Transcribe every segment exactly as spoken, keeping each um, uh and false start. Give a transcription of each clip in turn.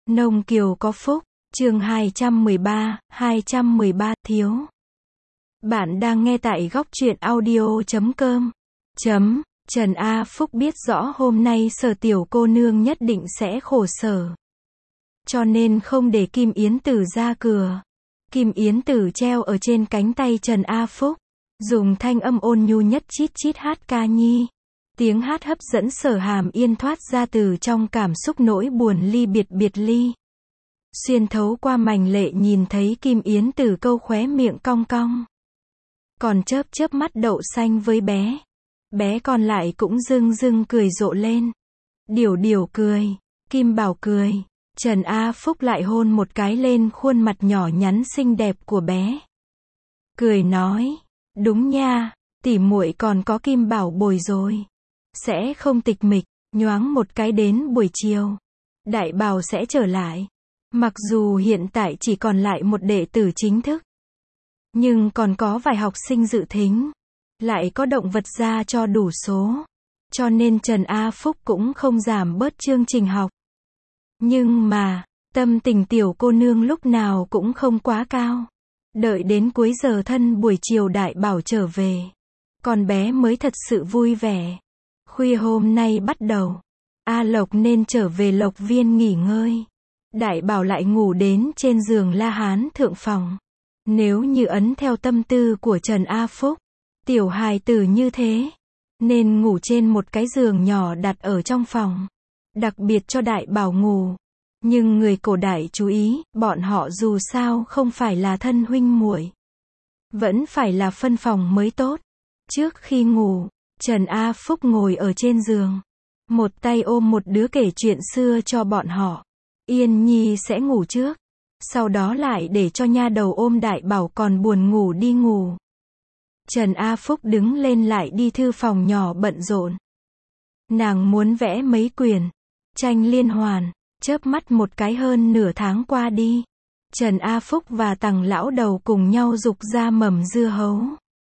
Nông Kiều có phúc, chương hai trăm mười ba, hai trăm mười ba, thiếu. Bạn đang nghe tại góc truyện audio chấm com. Chấm, Trần A Phúc biết rõ hôm nay Sở tiểu cô nương nhất định sẽ khổ sở. Cho nên không để Kim Yến Tử ra cửa. Kim Yến Tử treo ở trên cánh tay Trần A Phúc, dùng thanh âm ôn nhu nhất chít chít hát ca nhi. Tiếng hát hấp dẫn Sở Hàm Yên thoát ra từ trong cảm xúc nỗi buồn ly biệt biệt ly. Xuyên thấu qua mảnh lệ nhìn thấy Kim Yến Tử câu khóe miệng cong cong. Còn chớp chớp mắt đậu xanh với bé. Bé còn lại cũng rưng rưng cười rộ lên. Điểu điểu cười, Kim Bảo cười. Trần A Phúc lại hôn một cái lên khuôn mặt nhỏ nhắn xinh đẹp của bé. Cười nói, đúng nha, tỉ muội còn có Kim Bảo bồi rồi. Sẽ không tịch mịch, nhoáng một cái đến buổi chiều. Đại Bảo sẽ trở lại. Mặc dù hiện tại chỉ còn lại một đệ tử chính thức. Nhưng còn có vài học sinh dự thính. Lại có động vật ra cho đủ số. Cho nên Trần A Phúc cũng không giảm bớt chương trình học. Nhưng mà, tâm tình tiểu cô nương lúc nào cũng không quá cao. Đợi đến cuối giờ thân buổi chiều Đại Bảo trở về. Con bé mới thật sự vui vẻ. Khuya hôm nay bắt đầu. A Lộc nên trở về Lộc Viên nghỉ ngơi. Đại Bảo lại ngủ đến trên giường La Hán thượng phòng. Nếu như ấn theo tâm tư của Trần A Phúc, tiểu hài tử như thế, nên ngủ trên một cái giường nhỏ đặt ở trong phòng. Đặc biệt cho Đại Bảo ngủ. Nhưng người cổ đại chú ý, bọn họ dù sao không phải là thân huynh muội, vẫn phải là phân phòng mới tốt. Trước khi ngủ, Trần A Phúc ngồi ở trên giường. Một tay ôm một đứa kể chuyện xưa cho bọn họ. Yên Nhi sẽ ngủ trước. Sau đó lại để cho nha đầu ôm Đại Bảo còn buồn ngủ đi ngủ. Trần A Phúc đứng lên lại đi thư phòng nhỏ bận rộn. Nàng muốn vẽ mấy quyển tranh liên hoàn. Chớp mắt một cái hơn nửa tháng qua đi. Trần A Phúc và Tằng lão đầu cùng nhau rục ra mầm dưa hấu.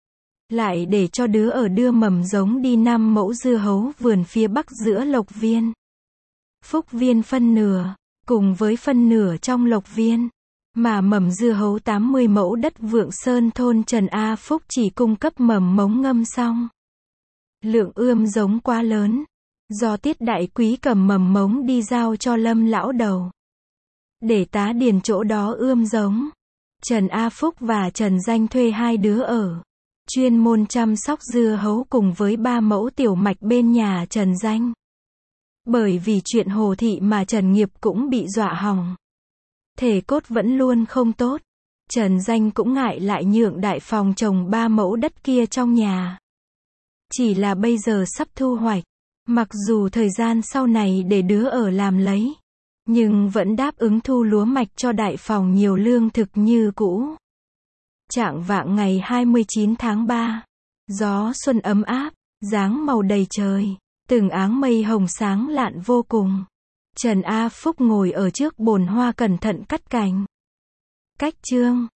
Lại để cho đứa ở đưa mầm giống đi năm mẫu dưa hấu vườn phía bắc giữa Lộc Viên. Phúc Viên phân nửa, cùng với phân nửa trong Lộc Viên. Mà mầm dưa hấu tám mươi mẫu đất Vượng Sơn thôn Trần A Phúc chỉ cung cấp mầm mống ngâm xong. Lượng ươm giống quá lớn. Do Tiết Đại Quý cầm mầm mống đi giao cho Lâm lão đầu. Để tá điền chỗ đó ươm giống. Trần A Phúc và Trần Danh thuê hai đứa ở. Chuyên môn chăm sóc dưa hấu cùng với ba mẫu tiểu mạch bên nhà Trần Danh. Bởi vì chuyện Hồ Thị mà Trần Nghiệp cũng bị dọa hỏng. Thể cốt vẫn luôn không tốt. Trần Danh cũng ngại lại nhượng đại phòng trồng ba mẫu đất kia trong nhà. Chỉ là bây giờ sắp thu hoạch. Mặc dù thời gian sau này để đứa ở làm lấy. Nhưng vẫn đáp ứng thu lúa mạch cho đại phòng nhiều lương thực như cũ. Chạng vạng ngày hai mươi chín tháng ba. Gió xuân ấm áp, dáng màu đầy trời. Từng áng mây hồng sáng lạn vô cùng. Trần A Phúc ngồi ở trước bồn hoa cẩn thận cắt cành. Cách chương.